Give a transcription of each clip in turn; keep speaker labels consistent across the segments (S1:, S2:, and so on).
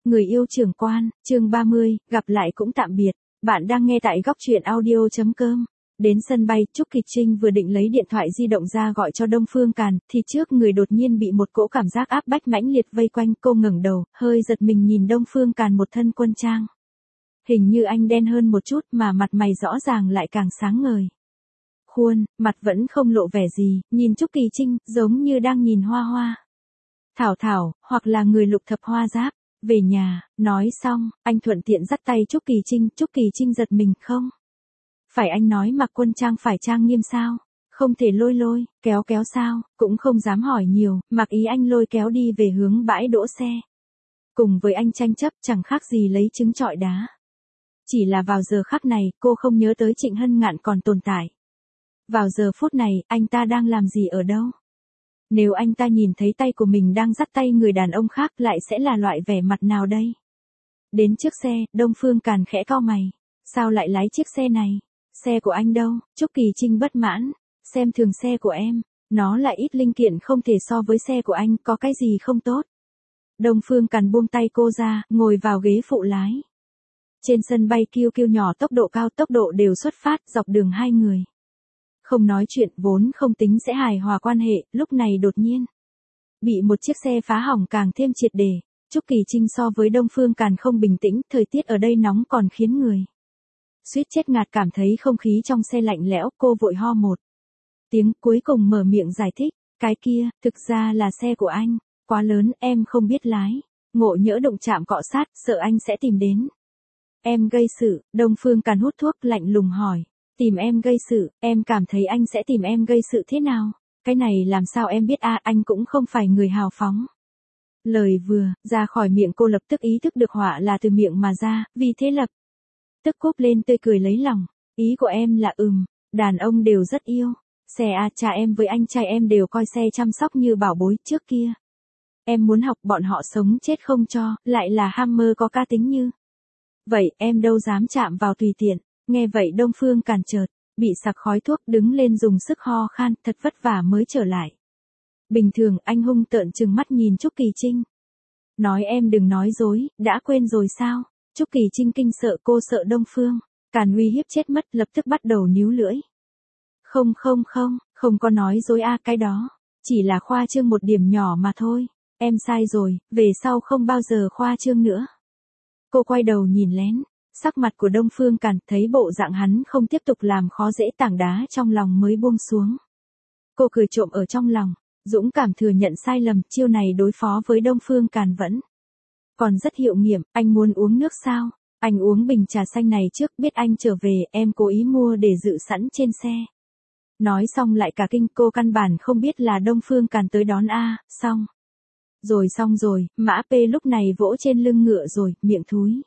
S1: Người yêu trưởng quan, chương 30, gặp lại cũng tạm biệt. Bạn đang nghe tại góc truyện audio.com. Đến sân bay, Trúc Kịch Trinh vừa định lấy điện thoại di động ra gọi cho Đông Phương Càn, thì trước người đột nhiên bị một cỗ cảm giác áp bách mãnh liệt vây quanh. Cô ngẩng đầu, hơi giật mình nhìn Đông Phương Càn một thân quân trang. Hình như anh đen hơn một chút mà mặt mày rõ ràng lại càng sáng ngời. Khuôn, mặt vẫn không lộ vẻ gì, nhìn Trúc Kỳ Trinh, giống như đang nhìn hoa hoa. Thảo Thảo, hoặc là người lục thập hoa giáp. Về nhà, nói xong, anh thuận tiện dắt tay Trúc Kỳ Trinh giật mình không? Phải anh nói mặc quân trang phải trang nghiêm sao? Không thể lôi, kéo sao? Cũng không dám hỏi nhiều, mặc ý anh lôi kéo đi về hướng bãi đỗ xe. Cùng với anh tranh chấp chẳng khác gì lấy trứng trọi đá. Chỉ là vào giờ khắc này, cô không nhớ tới Trịnh Hân Ngạn còn tồn tại. Vào giờ phút này, anh ta đang làm gì ở đâu? Nếu anh ta nhìn thấy tay của mình đang dắt tay người đàn ông khác lại sẽ là loại vẻ mặt nào đây? Đến trước xe, Đông Phương Càn khẽ cau mày. Sao lại lái chiếc xe này? Xe của anh đâu? Trúc Kỳ Trinh bất mãn. Xem thường xe của em. Nó là ít linh kiện không thể so với xe của anh, có cái gì không tốt? Đông Phương Càn buông tay cô ra, ngồi vào ghế phụ lái. Trên sân bay kiêu kiêu nhỏ tốc độ cao tốc độ đều xuất phát dọc đường hai người. Không nói chuyện vốn không tính sẽ hài hòa quan hệ, lúc này đột nhiên. Bị một chiếc xe phá hỏng càng thêm triệt để. Trúc Kỳ Trinh so với Đông Phương Càn không bình tĩnh, thời tiết ở đây nóng còn khiến người. Suýt chết ngạt cảm thấy không khí trong xe lạnh lẽo, cô vội ho một tiếng cuối cùng mở miệng giải thích. Cái kia, thực ra là xe của anh, quá lớn em không biết lái. Ngộ nhỡ đụng chạm cọ sát, sợ anh sẽ tìm đến. Em gây sự, Đông Phương Càn hút thuốc lạnh lùng hỏi. Tìm em gây sự, em cảm thấy anh sẽ tìm em gây sự thế nào? Cái này làm sao em biết anh cũng không phải người hào phóng. Lời vừa ra khỏi miệng cô lập tức ý thức được họa là từ miệng mà ra, vì thế lập tức cúp lên tươi cười lấy lòng. Ý của em là đàn ông đều rất yêu. Xe cha em với anh trai em đều coi xe chăm sóc như bảo bối trước kia. Em muốn học bọn họ sống chết không cho, lại là hammer có cá tính như. Vậy em đâu dám chạm vào tùy tiện. Nghe vậy Đông Phương Càn chợt bị sặc khói thuốc đứng lên dùng sức ho khan, thật vất vả mới trở lại. Bình thường anh hung tợn trừng mắt nhìn Trúc Kỳ Trinh. Nói em đừng nói dối, đã quên rồi sao? Trúc Kỳ Trinh kinh sợ cô sợ Đông Phương Càn uy hiếp chết mất lập tức bắt đầu níu lưỡi. Không có nói dối cái đó. Chỉ là khoa trương một điểm nhỏ mà thôi. Em sai rồi, về sau không bao giờ khoa trương nữa. Cô quay đầu nhìn lén. Sắc mặt của Đông Phương Càn thấy bộ dạng hắn không tiếp tục làm khó dễ tảng đá trong lòng mới buông xuống. Cô cười trộm ở trong lòng, dũng cảm thừa nhận sai lầm, chiêu này đối phó với Đông Phương Càn vẫn còn rất hiệu nghiệm. Anh muốn uống nước sao? Anh uống bình trà xanh này trước, biết anh trở về, em cố ý mua để dự sẵn trên xe. Nói xong lại cả kinh, cô căn bản không biết là Đông Phương Càn tới đón xong rồi, Mã P lúc này vỗ trên lưng ngựa rồi, miệng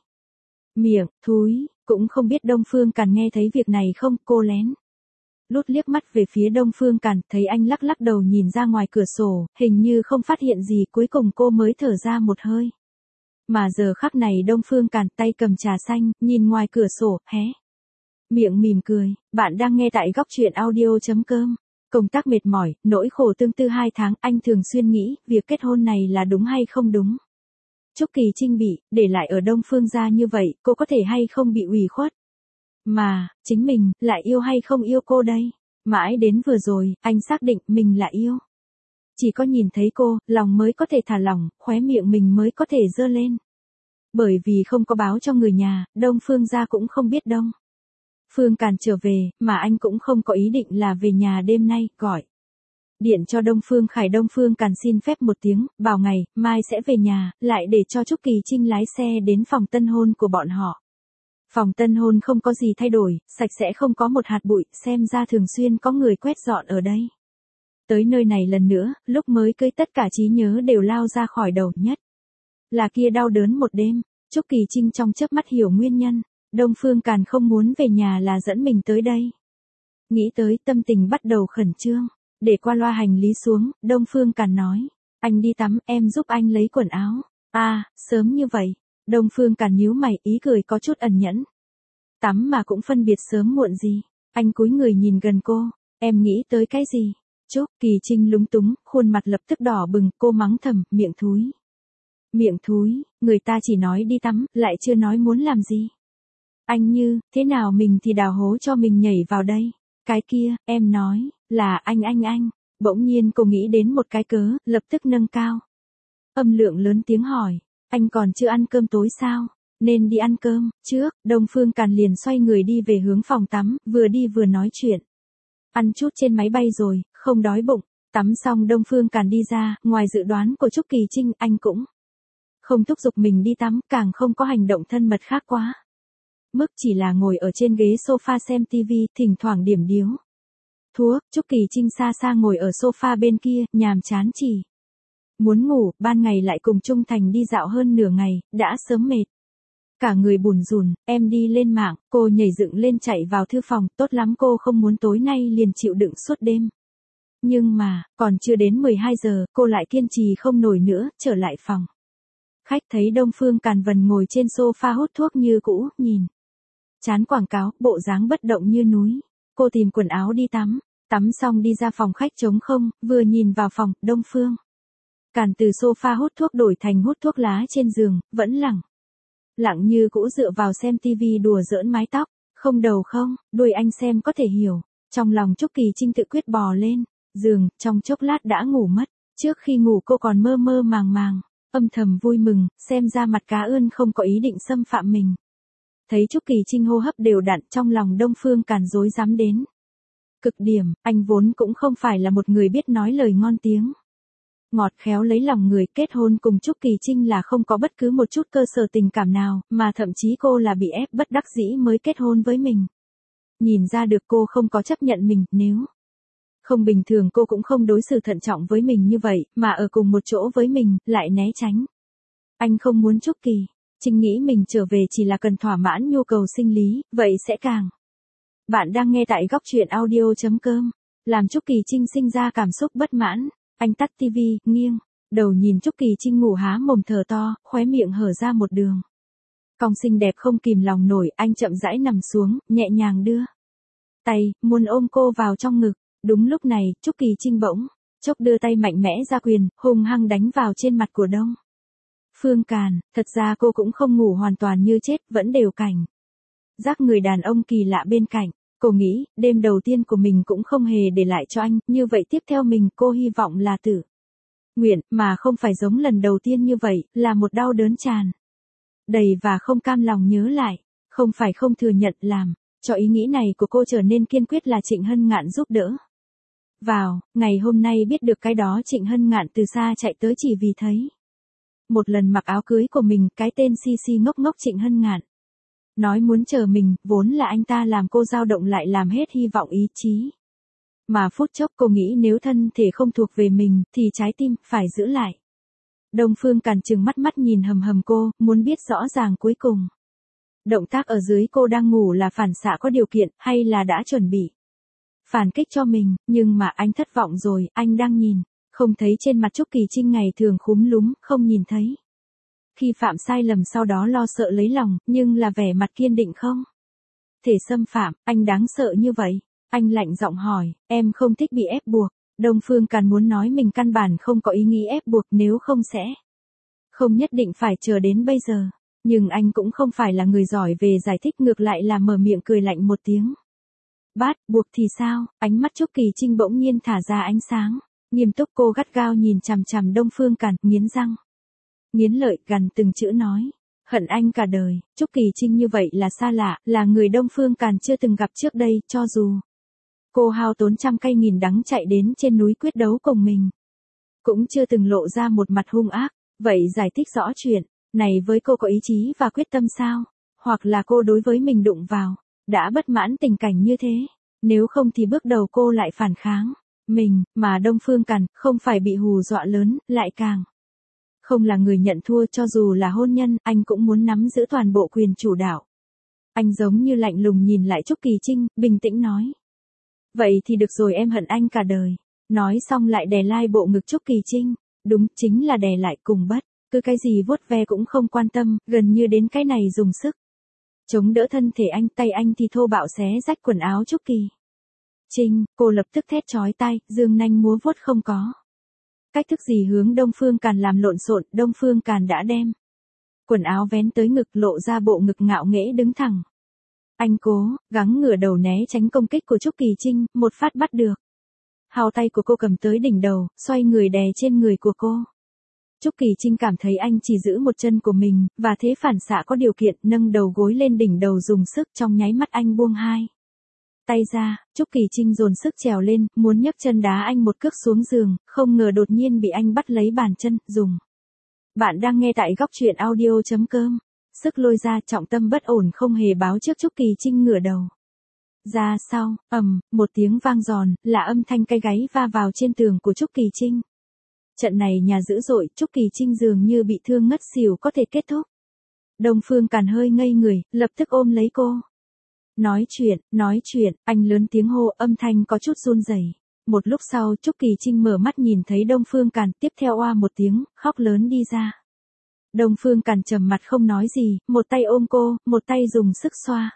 S1: thúi, cũng không biết Đông Phương Càn nghe thấy việc này không, cô lén lút liếc mắt về phía Đông Phương Càn, thấy anh lắc đầu nhìn ra ngoài cửa sổ, hình như không phát hiện gì, cuối cùng cô mới thở ra một hơi. Mà giờ khắc này Đông Phương Càn tay cầm trà xanh, nhìn ngoài cửa sổ, hé miệng mỉm cười. Bạn đang nghe tại góc truyện audio.com. Công tác mệt mỏi, nỗi khổ tương tư 2 tháng, anh thường xuyên nghĩ, việc kết hôn này là đúng hay không đúng. Trúc Kỳ Trinh bị để lại ở Đông Phương gia như vậy, cô có thể hay không bị ủy khuất. Mà, chính mình, lại yêu hay không yêu cô đây? Mãi đến vừa rồi, anh xác định mình là yêu. Chỉ có nhìn thấy cô, lòng mới có thể thả lỏng, khóe miệng mình mới có thể giơ lên. Bởi vì không có báo cho người nhà, Đông Phương gia cũng không biết Đông Phương Càn trở về, mà anh cũng không có ý định là về nhà đêm nay, gọi điện cho Đông Phương Càn xin phép một tiếng, bảo ngày mai sẽ về nhà, lại để cho Trúc Kỳ Trinh lái xe đến phòng tân hôn của bọn họ. Phòng tân hôn không có gì thay đổi, sạch sẽ không có một hạt bụi, xem ra thường xuyên có người quét dọn ở đây. Tới nơi này lần nữa, lúc mới cưới tất cả trí nhớ đều lao ra khỏi đầu, nhất là kia đau đớn một đêm. Trúc Kỳ Trinh trong chớp mắt hiểu nguyên nhân. Đông Phương Càn không muốn về nhà là dẫn mình tới đây. Nghĩ tới tâm tình bắt đầu khẩn trương. Để qua loa hành lý xuống, Đông Phương Càn nói. Anh đi tắm, em giúp anh lấy quần áo. Sớm như vậy. Đông Phương Càn nhíu mày, ý cười có chút ẩn nhẫn. Tắm mà cũng phân biệt sớm muộn gì. Anh cúi người nhìn gần cô. Em nghĩ tới cái gì? Trúc Kỳ Trinh lúng túng, khuôn mặt lập tức đỏ bừng, cô mắng thầm, miệng thúi. Miệng thúi, người ta chỉ nói đi tắm, lại chưa nói muốn làm gì. Anh Như, thế nào mình thì đào hố cho mình nhảy vào đây. Cái kia, em nói, là anh. Bỗng nhiên cô nghĩ đến một cái cớ, lập tức nâng cao âm lượng lớn tiếng hỏi, anh còn chưa ăn cơm tối sao? Nên đi ăn cơm, trước, Đông Phương Càn liền xoay người đi về hướng phòng tắm, vừa đi vừa nói chuyện. Ăn chút trên máy bay rồi, không đói bụng. Tắm xong Đông Phương Càn đi ra, ngoài dự đoán của Trúc Kỳ Trinh, anh cũng không thúc giục mình đi tắm, càng không có hành động thân mật khác quá. Mức chỉ là ngồi ở trên ghế sofa xem tivi, thỉnh thoảng điểm điếu thuốc. Trúc Kỳ Trinh xa xa ngồi ở sofa bên kia, nhàm chán chỉ muốn ngủ, ban ngày lại cùng Trung Thành đi dạo hơn nửa ngày, đã sớm mệt. Cả người bùn rùn, em đi lên mạng, cô nhảy dựng lên chạy vào thư phòng, tốt lắm cô không muốn tối nay liền chịu đựng suốt đêm. Nhưng mà, còn chưa đến 12 giờ, cô lại kiên trì không nổi nữa, trở lại phòng. Khách thấy Đông Phương Càn Vân ngồi trên sofa hút thuốc như cũ, nhìn chán quảng cáo, bộ dáng bất động như núi. Cô tìm quần áo đi tắm, tắm xong đi ra phòng khách trống không, vừa nhìn vào phòng, Đông Phương Càn từ sofa hút thuốc đổi thành hút thuốc lá trên giường, vẫn lặng như cũ dựa vào xem tivi đùa giỡn mái tóc, không đầu không, đuôi anh xem có thể hiểu. Trong lòng Trúc Kỳ Trinh tự quyết bò lên giường, trong chốc lát đã ngủ mất. Trước khi ngủ cô còn mơ mơ màng, âm thầm vui mừng, xem ra mặt cá ươn không có ý định xâm phạm mình. Thấy Trúc Kỳ Trinh hô hấp đều đặn, trong lòng Đông Phương Càn rối rắm đến cực điểm, anh vốn cũng không phải là một người biết nói lời ngon tiếng ngọt khéo lấy lòng người. Kết hôn cùng Trúc Kỳ Trinh là không có bất cứ một chút cơ sở tình cảm nào, mà thậm chí cô là bị ép bất đắc dĩ mới kết hôn với mình. Nhìn ra được cô không có chấp nhận mình, nếu không bình thường cô cũng không đối xử thận trọng với mình như vậy, mà ở cùng một chỗ với mình, lại né tránh. Anh không muốn Trúc Kỳ Trinh nghĩ mình trở về chỉ là cần thỏa mãn nhu cầu sinh lý, vậy sẽ càng. Bạn đang nghe tại góc truyện audio.com. Làm Trúc Kỳ Trinh sinh ra cảm xúc bất mãn. Anh tắt tivi, nghiêng đầu nhìn Trúc Kỳ Trinh ngủ há mồm thở to, khóe miệng hở ra một đường cong xinh đẹp không kìm lòng nổi. Anh chậm rãi nằm xuống, nhẹ nhàng đưa tay, muốn ôm cô vào trong ngực. Đúng lúc này, Trúc Kỳ Trinh bỗng chốc đưa tay mạnh mẽ ra quyền, hung hăng đánh vào trên mặt của Đông Phương Càn. Thật ra cô cũng không ngủ hoàn toàn như chết, vẫn đều cảnh giác người đàn ông kỳ lạ bên cạnh. Cô nghĩ, đêm đầu tiên của mình cũng không hề để lại cho anh, như vậy tiếp theo cô hy vọng là tử nguyện, mà không phải giống lần đầu tiên như vậy, là một đau đớn tràn đầy và không cam lòng nhớ lại. Không phải không thừa nhận, làm cho ý nghĩ này của cô trở nên kiên quyết là Trịnh Hân Ngạn giúp đỡ. Ngày hôm nay biết được cái đó, Trịnh Hân Ngạn từ xa chạy tới chỉ vì thấy một lần mặc áo cưới của mình, cái tên si si ngốc ngốc Trịnh Hân Ngạn nói muốn chờ mình, vốn là anh ta làm cô dao động lại làm hết hy vọng ý chí. Mà phút chốc cô nghĩ nếu thân thể không thuộc về mình, thì trái tim phải giữ lại. Đông Phương Càn trừng mắt nhìn hầm cô, muốn biết rõ ràng cuối cùng động tác ở dưới cô đang ngủ là phản xạ có điều kiện, hay là đã chuẩn bị phản kích cho mình. Nhưng mà anh thất vọng rồi, anh đang nhìn không thấy trên mặt Trúc Kỳ Trinh ngày thường khúm núm, không nhìn thấy khi phạm sai lầm sau đó lo sợ lấy lòng, nhưng là vẻ mặt kiên định không thể xâm phạm. Anh đáng sợ như vậy. Anh lạnh giọng hỏi, em không thích bị ép buộc. Đông Phương Càn muốn nói mình căn bản không có ý nghĩ ép buộc, nếu không sẽ không nhất định phải chờ đến bây giờ. Nhưng anh cũng không phải là người giỏi về giải thích, ngược lại là mở miệng cười lạnh một tiếng. Buộc thì sao? Ánh mắt Trúc Kỳ Trinh bỗng nhiên thả ra ánh sáng nghiêm túc. Cô gắt gao nhìn chằm chằm Đông Phương Càn, nghiến răng nghiến lợi, gằn từng chữ nói, hận anh cả đời. Trúc Kỳ Trinh như vậy là xa lạ, là người Đông Phương Càn chưa từng gặp trước đây. Cho dù cô hao tốn trăm cây nghìn đắng chạy đến trên núi quyết đấu cùng mình, cũng chưa từng lộ ra một mặt hung ác. Vậy giải thích rõ chuyện này với cô có ý chí và quyết tâm sao? Hoặc là cô đối với mình đụng vào đã bất mãn tình cảnh như thế? Nếu không thì bước đầu cô lại phản kháng mình, mà Đông Phương Càn không phải bị hù dọa lớn, lại càng không là người nhận thua. Cho dù là hôn nhân, anh cũng muốn nắm giữ toàn bộ quyền chủ đạo. Anh giống như lạnh lùng nhìn lại Trúc Kỳ Trinh, bình tĩnh nói, vậy thì được rồi, em hận anh cả đời. Nói xong lại đè lai bộ ngực Trúc Kỳ Trinh. Đúng, chính là đè lại, cùng bất cứ cái gì vuốt ve cũng không quan tâm, gần như đến cái này dùng sức chống đỡ thân thể anh. Tay anh thì thô bạo xé rách quần áo Trúc Kỳ Trinh. Cô lập tức thét chói tai, dương nanh múa vuốt không có Cách thức gì hướng Đông Phương Càn làm lộn xộn, Đông Phương Càn đã đem quần áo vén tới ngực, lộ ra bộ ngực ngạo nghễ đứng thẳng. Anh cố gắng ngửa đầu né tránh công kích của Trúc Kỳ Trinh, một phát bắt được. Hào tay của cô cầm tới đỉnh đầu, xoay người đè trên người của cô. Trúc Kỳ Trinh cảm thấy anh chỉ giữ một chân của mình, và thế phản xạ có điều kiện nâng đầu gối lên đỉnh đầu dùng sức, trong nháy mắt anh buông hai tay ra. Trúc Kỳ Trinh dồn sức trèo lên, muốn nhấc chân đá anh một cước xuống giường, không ngờ đột nhiên bị anh bắt lấy bàn chân, dùng. Bạn đang nghe tại góc truyện audio.com. Sức lôi ra, trọng tâm bất ổn không hề báo trước. Trúc Kỳ Trinh ngửa đầu ra sau, một tiếng vang giòn, là âm thanh cái gáy va vào trên tường của Trúc Kỳ Trinh. Trận này nhà dữ dội, Trúc Kỳ Trinh dường như bị thương ngất xỉu có thể kết thúc. Đông Phương Càn hơi ngây người, lập tức ôm lấy cô. Nói chuyện, anh lớn tiếng hô, âm thanh có chút run rẩy. Một lúc sau Trúc Kỳ Trinh mở mắt nhìn thấy Đông Phương Càn, tiếp theo oa một tiếng, khóc lớn đi ra. Đông Phương Càn trầm mặt không nói gì, một tay ôm cô, một tay dùng sức xoa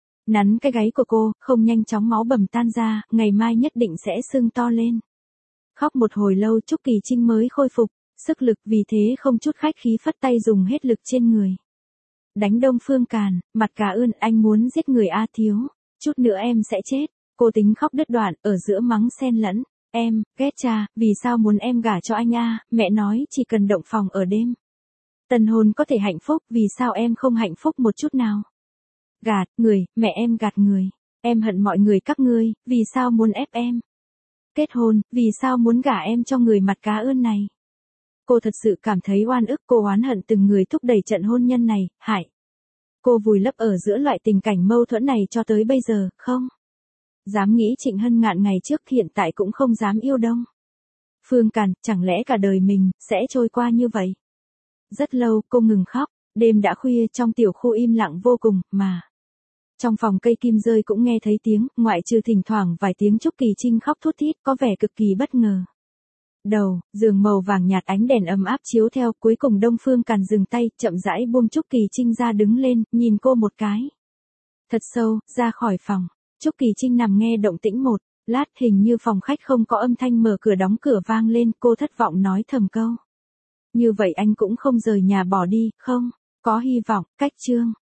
S1: nắn cái gáy của cô, không nhanh chóng máu bầm tan ra, ngày mai nhất định sẽ sưng to lên. Khóc một hồi lâu Trúc Kỳ Trinh mới khôi phục sức lực, vì thế không chút khách khí phất tay dùng hết lực trên người. Đánh Đông Phương Càn, mặt cả ươn, anh muốn giết người a thiếu, chút nữa em sẽ chết. Cô tính khóc đứt đoạn, ở giữa mắng xen lẫn, em, ghét cha, vì sao muốn em gả cho anh a, mẹ nói chỉ cần động phòng ở đêm tân hôn có thể hạnh phúc, vì sao em không hạnh phúc một chút nào. Gạt người, mẹ em gạt người, em hận mọi người các ngươi, vì sao muốn ép em kết hôn, vì sao muốn gả em cho người mặt cá ươn này. Cô thật sự cảm thấy oan ức, cô oán hận từng người thúc đẩy trận hôn nhân này, hại cô vùi lấp ở giữa loại tình cảnh mâu thuẫn này cho tới bây giờ, không dám nghĩ Trịnh Hân Ngạn ngày trước, hiện tại cũng không dám yêu Đông Phương Càn, chẳng lẽ cả đời mình sẽ trôi qua như vậy. Rất lâu cô ngừng khóc, đêm đã khuya, trong tiểu khu im lặng vô cùng, mà trong phòng cây kim rơi cũng nghe thấy tiếng, ngoại trừ thỉnh thoảng vài tiếng Trúc Kỳ Trinh khóc thút thít, có vẻ cực kỳ bất ngờ. Đầu giường màu vàng nhạt, ánh đèn ấm áp chiếu theo, cuối cùng Đông Phương Càn dừng tay, chậm rãi buông Trúc Kỳ Trinh ra, đứng lên, nhìn cô một cái thật sâu, ra khỏi phòng. Trúc Kỳ Trinh nằm nghe động tĩnh một lát, hình như phòng khách không có âm thanh mở cửa đóng cửa vang lên, cô thất vọng nói thầm câu. Như vậy anh cũng không rời nhà bỏ đi, không có hy vọng. Cách chương